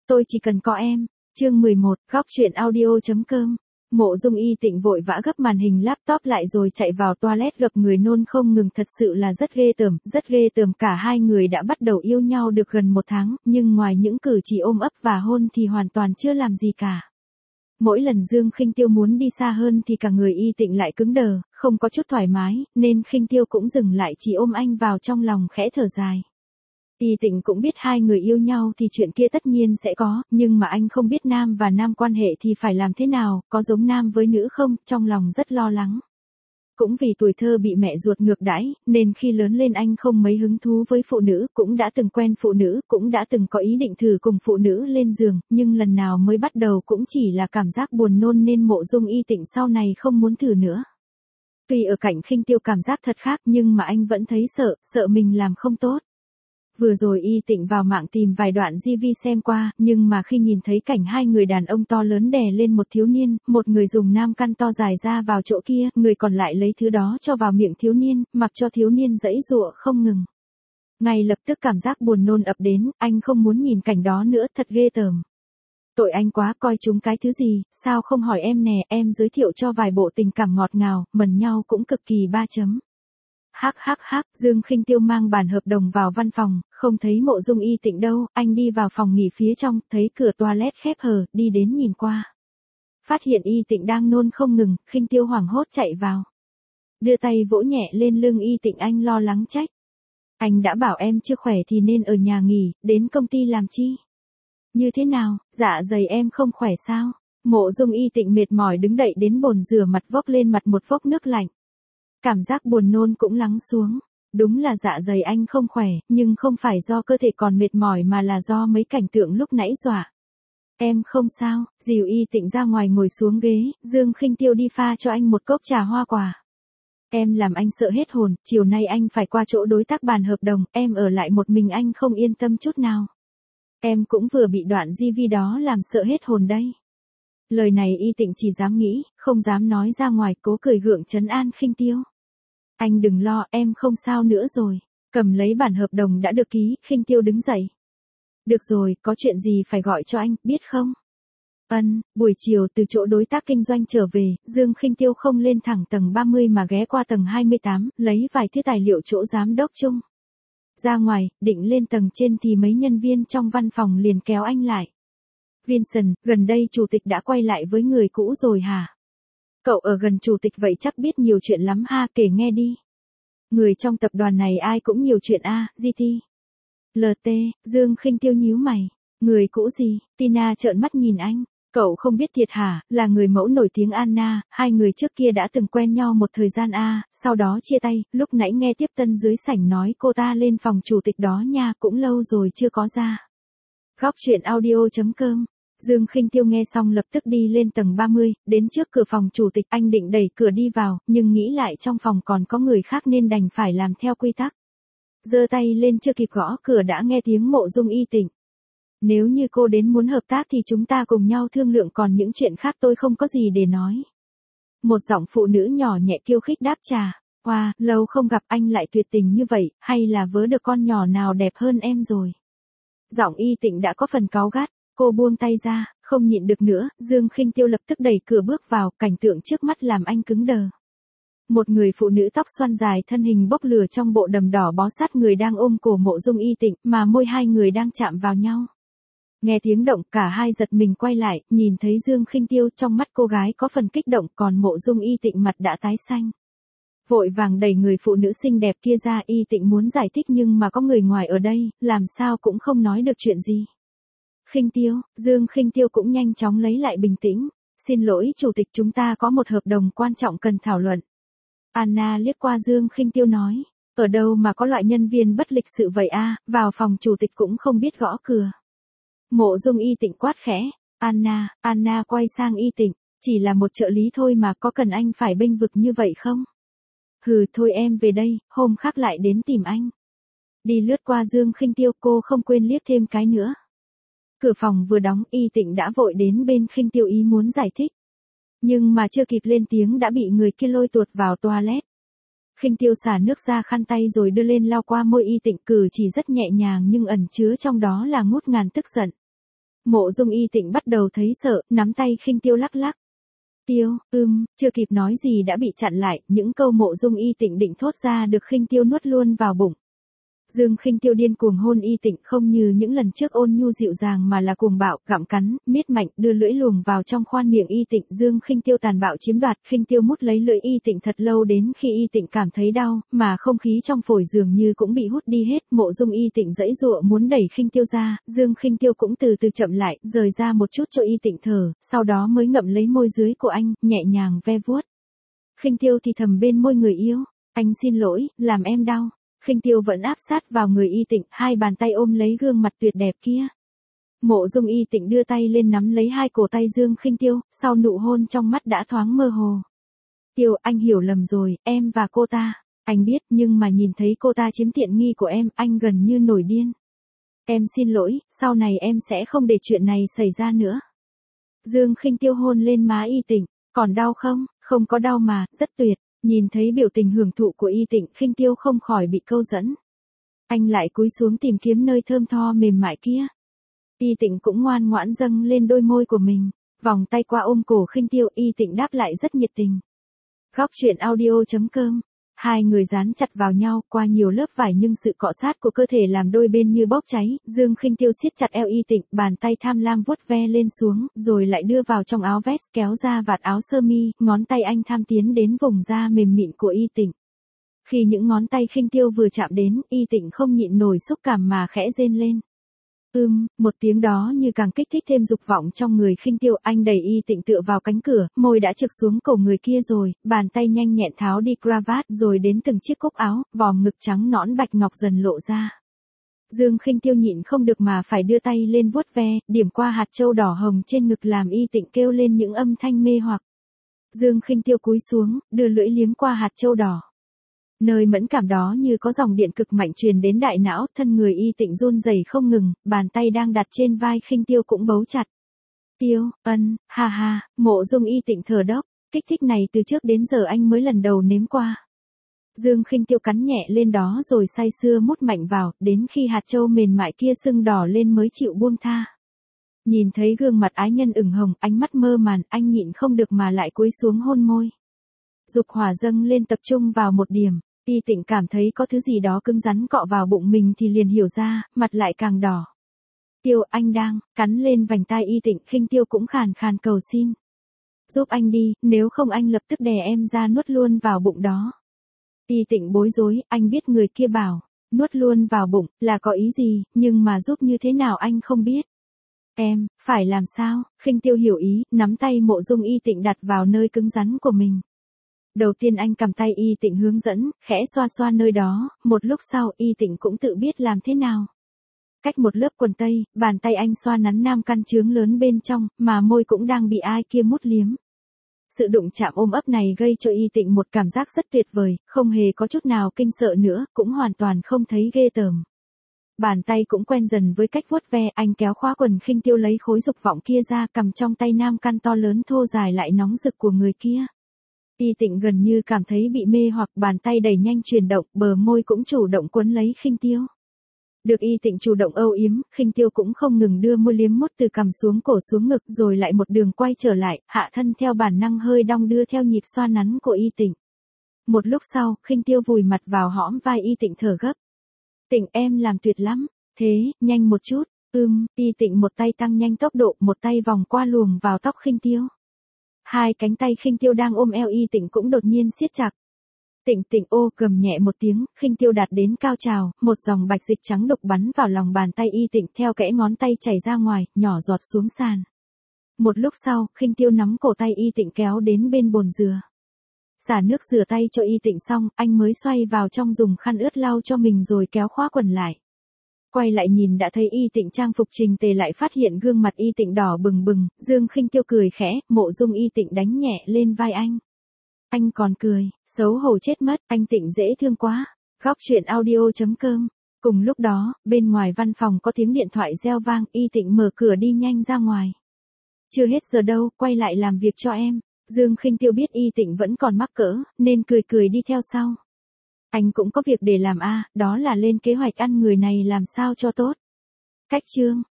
Tôi chỉ cần có em. Chương 11, góc truyện audio.com. Mộ Dung Y Tịnh vội vã gấp màn hình laptop lại rồi chạy vào toilet gập người nôn không ngừng, thật sự là rất ghê tởm, cả hai người đã bắt đầu yêu nhau được gần 1 tháng, nhưng ngoài những cử chỉ ôm ấp và hôn thì hoàn toàn chưa làm gì cả. Mỗi lần Dương Khinh Tiêu muốn đi xa hơn thì cả người Y Tịnh lại cứng đờ, không có chút thoải mái, nên Khinh Tiêu cũng dừng lại chỉ ôm anh vào trong lòng khẽ thở dài. Y Tịnh cũng biết hai người yêu nhau thì chuyện kia tất nhiên sẽ có, nhưng mà anh không biết nam và nam quan hệ thì phải làm thế nào, có giống nam với nữ không, trong lòng rất lo lắng. Cũng vì tuổi thơ bị mẹ ruột ngược đãi, nên khi lớn lên anh không mấy hứng thú với phụ nữ, cũng đã từng quen phụ nữ, cũng đã từng có ý định thử cùng phụ nữ lên giường, nhưng lần nào mới bắt đầu cũng chỉ là cảm giác buồn nôn nên Mộ Dung Y Tịnh sau này không muốn thử nữa. Tuy ở cạnh Khinh Tiêu cảm giác thật khác nhưng mà anh vẫn thấy sợ mình làm không tốt. Vừa rồi Y Tịnh vào mạng tìm vài đoạn GV xem qua, nhưng mà khi nhìn thấy cảnh hai người đàn ông to lớn đè lên một thiếu niên, một người dùng nam căn to dài ra vào chỗ kia, người còn lại lấy thứ đó cho vào miệng thiếu niên, mặc cho thiếu niên giãy giụa không ngừng. Ngay lập tức cảm giác buồn nôn ập đến, anh không muốn nhìn cảnh đó nữa, thật ghê tởm. Tội anh quá, coi chúng cái thứ gì, sao không hỏi em nè, em giới thiệu cho vài bộ tình cảm ngọt ngào, mần nhau cũng cực kỳ 3 chấm. Dương Khinh Tiêu mang bản hợp đồng vào văn phòng, không thấy Mộ Dung Y Tịnh đâu, anh đi vào phòng nghỉ phía trong, thấy cửa toilet khép hờ, đi đến nhìn qua. Phát hiện Y Tịnh đang nôn không ngừng, Khinh Tiêu hoảng hốt chạy vào. Đưa tay vỗ nhẹ lên lưng Y Tịnh, anh lo lắng trách. Anh đã bảo em chưa khỏe thì nên ở nhà nghỉ, đến công ty làm chi? Như thế nào, dạ dày em không khỏe sao? Mộ Dung Y Tịnh mệt mỏi đứng dậy đến bồn rửa mặt vốc lên mặt một vốc nước lạnh. Cảm giác buồn nôn cũng lắng xuống. Đúng là dạ dày anh không khỏe, nhưng không phải do cơ thể còn mệt mỏi mà là do mấy cảnh tượng lúc nãy dọa. Em không sao, dìu Y Tịnh ra ngoài ngồi xuống ghế, Dương Khinh Tiêu đi pha cho anh một cốc trà hoa quả. Em làm anh sợ hết hồn, chiều nay anh phải qua chỗ đối tác bàn hợp đồng, em ở lại một mình anh không yên tâm chút nào. Em cũng vừa bị đoạn GV đó làm sợ hết hồn đây. Lời này Y Tịnh chỉ dám nghĩ, không dám nói ra ngoài, cố cười gượng trấn an Khinh Tiêu. Anh đừng lo, em không sao nữa rồi. Cầm lấy bản hợp đồng đã được ký, Khinh Tiêu đứng dậy. Được rồi, có chuyện gì phải gọi cho anh, biết không? Buổi chiều từ chỗ đối tác kinh doanh trở về, Dương Khinh Tiêu không lên thẳng tầng 30 mà ghé qua tầng 28, lấy vài thứ tài liệu chỗ giám đốc chung. Ra ngoài, định lên tầng trên thì mấy nhân viên trong văn phòng liền kéo anh lại. Vincent, gần đây chủ tịch đã quay lại với người cũ rồi hả? Cậu ở gần chủ tịch vậy chắc biết nhiều chuyện lắm ha, kể nghe đi. Người trong tập đoàn này ai cũng nhiều chuyện a, GT. LT, Dương Khinh Tiêu nhíu mày. Người cũ gì? Tina trợn mắt nhìn anh. Cậu không biết thiệt hả, là người mẫu nổi tiếng Anna, hai người trước kia đã từng quen nhau một thời gian sau đó chia tay, lúc nãy nghe tiếp tân dưới sảnh nói cô ta lên phòng chủ tịch đó nha, cũng lâu rồi chưa có ra. Góc truyện audio.com. Dương Khinh Tiêu nghe xong lập tức đi lên tầng 30, đến trước cửa phòng chủ tịch, anh định đẩy cửa đi vào, nhưng nghĩ lại trong phòng còn có người khác nên đành phải làm theo quy tắc. Giơ tay lên chưa kịp gõ cửa đã nghe tiếng Mộ Dung Y Tịnh. Nếu như cô đến muốn hợp tác thì chúng ta cùng nhau thương lượng, còn những chuyện khác tôi không có gì để nói. Một giọng phụ nữ nhỏ nhẹ kiêu khích đáp trả. Wow, lâu không gặp anh lại tuyệt tình như vậy, hay là vớ được con nhỏ nào đẹp hơn em rồi? Giọng Y Tịnh đã có phần cáu gắt. Cô buông tay ra, không nhịn được nữa, Dương Khinh Tiêu lập tức đẩy cửa bước vào, cảnh tượng trước mắt làm anh cứng đờ. Một người phụ nữ tóc xoăn dài thân hình bốc lửa trong bộ đầm đỏ bó sát người đang ôm cổ Mộ Dung Y Tịnh, mà môi hai người đang chạm vào nhau. Nghe tiếng động, cả hai giật mình quay lại, nhìn thấy Dương Khinh Tiêu, trong mắt cô gái có phần kích động, còn Mộ Dung Y Tịnh mặt đã tái xanh. Vội vàng đẩy người phụ nữ xinh đẹp kia ra, Y Tịnh muốn giải thích nhưng mà có người ngoài ở đây, làm sao cũng không nói được chuyện gì. Khinh Tiêu, Dương Khinh Tiêu cũng nhanh chóng lấy lại bình tĩnh. Xin lỗi chủ tịch, chúng ta có một hợp đồng quan trọng cần thảo luận. Anna liếc qua Dương Khinh Tiêu nói. Ở đâu mà có loại nhân viên bất lịch sự vậy vào phòng chủ tịch cũng không biết gõ cửa. Mộ Dung Y Tịnh quát khẽ. Anna quay sang Y Tịnh. Chỉ là một trợ lý thôi mà, có cần anh phải bênh vực như vậy không? Hừ, thôi em về đây, hôm khác lại đến tìm anh. Đi lướt qua Dương Khinh Tiêu, cô không quên liếc thêm cái nữa. Cửa phòng vừa đóng, Y Tịnh đã vội đến bên Khinh Tiêu ý muốn giải thích. Nhưng mà chưa kịp lên tiếng đã bị người kia lôi tuột vào toilet. Khinh Tiêu xả nước ra khăn tay rồi đưa lên lau qua môi Y Tịnh, cử chỉ rất nhẹ nhàng nhưng ẩn chứa trong đó là ngút ngàn tức giận. Mộ Dung Y Tịnh bắt đầu thấy sợ, nắm tay Khinh Tiêu lắc lắc. Tiêu, chưa kịp nói gì đã bị chặn lại, những câu Mộ Dung Y Tịnh định thốt ra được Khinh Tiêu nuốt luôn vào bụng. Dương Khinh Tiêu điên cuồng hôn Y Tịnh, không như những lần trước ôn nhu dịu dàng mà là cuồng bạo, gặm cắn, miết mạnh, đưa lưỡi luồn vào trong khoan miệng Y Tịnh. Dương Khinh Tiêu tàn bạo chiếm đoạt, Khinh Tiêu mút lấy lưỡi Y Tịnh thật lâu đến khi Y Tịnh cảm thấy đau, mà không khí trong phổi dường như cũng bị hút đi hết. Mộ Dung Y Tịnh giãy giụa muốn đẩy Khinh Tiêu ra, Dương Khinh Tiêu cũng từ từ chậm lại, rời ra một chút cho Y Tịnh thở, sau đó mới ngậm lấy môi dưới của anh, nhẹ nhàng ve vuốt. Khinh Tiêu thì thầm bên môi người yêu, anh xin lỗi, làm em đau. Khinh Tiêu vẫn áp sát vào người Y Tịnh, hai bàn tay ôm lấy gương mặt tuyệt đẹp kia. Mộ Dung Y Tịnh đưa tay lên nắm lấy hai cổ tay Dương Khinh Tiêu, sau nụ hôn trong mắt đã thoáng mơ hồ. Tiêu, anh hiểu lầm rồi, em và cô ta. Anh biết, nhưng mà nhìn thấy cô ta chiếm tiện nghi của em, anh gần như nổi điên. Em xin lỗi, sau này em sẽ không để chuyện này xảy ra nữa. Dương Khinh Tiêu hôn lên má Y Tịnh, còn đau không? Không có đau mà, rất tuyệt. Nhìn thấy biểu tình hưởng thụ của Y Tịnh, Khinh Tiêu không khỏi bị câu dẫn. Anh lại cúi xuống tìm kiếm nơi thơm tho mềm mại kia. Y Tịnh cũng ngoan ngoãn dâng lên đôi môi của mình, vòng tay qua ôm cổ Khinh Tiêu, Y Tịnh đáp lại rất nhiệt tình. Góc truyện audio.com. Hai người dán chặt vào nhau qua nhiều lớp vải nhưng sự cọ sát của cơ thể làm đôi bên như bốc cháy. Dương Khinh Tiêu siết chặt eo Y Tịnh, bàn tay tham lam vuốt ve lên xuống, rồi lại đưa vào trong áo vest, kéo ra vạt áo sơ mi, ngón tay anh tham tiến đến vùng da mềm mịn của Y Tịnh. Khi những ngón tay Khinh Tiêu vừa chạm đến, Y Tịnh không nhịn nổi xúc cảm mà khẽ rên lên. Một tiếng đó như càng kích thích thêm dục vọng trong người Khinh Tiêu. Anh đẩy Y Tịnh tựa vào cánh cửa, môi đã trượt xuống cổ người kia rồi, bàn tay nhanh nhẹn tháo đi cravat rồi đến từng chiếc cúc áo, vòm ngực trắng nõn bạch ngọc dần lộ ra. Dương Khinh Tiêu nhịn không được mà phải đưa tay lên vuốt ve, điểm qua hạt châu đỏ hồng trên ngực làm Y Tịnh kêu lên những âm thanh mê hoặc. Dương Khinh Tiêu cúi xuống, đưa lưỡi liếm qua hạt châu đỏ. Nơi mẫn cảm đó như có dòng điện cực mạnh truyền đến đại não, thân người Y Tịnh run rẩy không ngừng, bàn tay đang đặt trên vai Khinh Tiêu cũng bấu chặt. Tiêu, ha ha, Mộ Dung Y Tịnh thở dốc, kích thích này từ trước đến giờ anh mới lần đầu nếm qua. Dương Khinh Tiêu cắn nhẹ lên đó rồi say sưa mút mạnh vào, đến khi hạt châu mềm mại kia sưng đỏ lên mới chịu buông tha. Nhìn thấy gương mặt ái nhân ửng hồng, ánh mắt mơ màn, anh nhịn không được mà lại cúi xuống hôn môi. Dục hỏa dâng lên tập trung vào một điểm. Y Tịnh cảm thấy có thứ gì đó cứng rắn cọ vào bụng mình thì liền hiểu ra, mặt lại càng đỏ. Tiêu, anh đang, cắn lên vành tai Y Tịnh. Khinh Tiêu cũng khàn khàn cầu xin. Giúp anh đi, nếu không anh lập tức đè em ra nuốt luôn vào bụng đó. Y Tịnh bối rối, anh biết người kia bảo, nuốt luôn vào bụng, là có ý gì, nhưng mà giúp như thế nào anh không biết. Em, phải làm sao? Khinh Tiêu hiểu ý, nắm tay Mộ Dung Y Tịnh đặt vào nơi cứng rắn của mình. Đầu tiên anh cầm tay Y Tịnh hướng dẫn, khẽ xoa xoa nơi đó, một lúc sau Y Tịnh cũng tự biết làm thế nào. Cách một lớp quần tây, bàn tay anh xoa nắn nam căn trướng lớn bên trong, mà môi cũng đang bị ai kia mút liếm. Sự đụng chạm ôm ấp này gây cho Y Tịnh một cảm giác rất tuyệt vời, không hề có chút nào kinh sợ nữa, cũng hoàn toàn không thấy ghê tởm. Bàn tay cũng quen dần với cách vuốt ve, anh kéo khóa quần Khinh Tiêu lấy khối dục vọng kia ra, cầm trong tay nam căn to lớn thô dài lại nóng rực của người kia. Y Tịnh gần như cảm thấy bị mê hoặc, bàn tay đẩy nhanh chuyển động, bờ môi cũng chủ động quấn lấy Khinh Tiêu. Được Y Tịnh chủ động âu yếm, Khinh Tiêu cũng không ngừng đưa môi liếm mút từ cằm xuống cổ xuống ngực rồi lại một đường quay trở lại, hạ thân theo bản năng hơi đong đưa theo nhịp xoa nắn của Y Tịnh. Một lúc sau, Khinh Tiêu vùi mặt vào hõm vai Y Tịnh thở gấp. Tịnh em làm tuyệt lắm, thế, nhanh một chút, Y Tịnh một tay tăng nhanh tốc độ, một tay vòng qua luồng vào tóc Khinh Tiêu. Hai cánh tay Khinh Tiêu đang ôm eo Y Tịnh cũng đột nhiên siết chặt. Tịnh ô gầm nhẹ một tiếng, Khinh Tiêu đạt đến cao trào, một dòng bạch dịch trắng đục bắn vào lòng bàn tay Y Tịnh theo kẽ ngón tay chảy ra ngoài, nhỏ giọt xuống sàn. Một lúc sau, Khinh Tiêu nắm cổ tay Y Tịnh kéo đến bên bồn dừa. Xả nước rửa tay cho Y Tịnh xong, anh mới xoay vào trong dùng khăn ướt lau cho mình rồi kéo khóa quần lại. Quay lại nhìn đã thấy Y Tịnh trang phục chỉnh tề, lại phát hiện gương mặt Y Tịnh đỏ bừng bừng, Dương Khinh Tiêu cười khẽ, Mộ Dung Y Tịnh đánh nhẹ lên vai anh. Anh còn cười, xấu hổ chết mất, anh Tịnh dễ thương quá. Góc truyện audio.com. Cùng lúc đó, bên ngoài văn phòng có tiếng điện thoại reo vang, Y Tịnh mở cửa đi nhanh ra ngoài. Chưa hết giờ đâu, quay lại làm việc cho em. Dương Khinh Tiêu biết Y Tịnh vẫn còn mắc cỡ, nên cười cười đi theo sau. Anh cũng có việc để làm đó là lên kế hoạch ăn người này làm sao cho tốt. Cách chương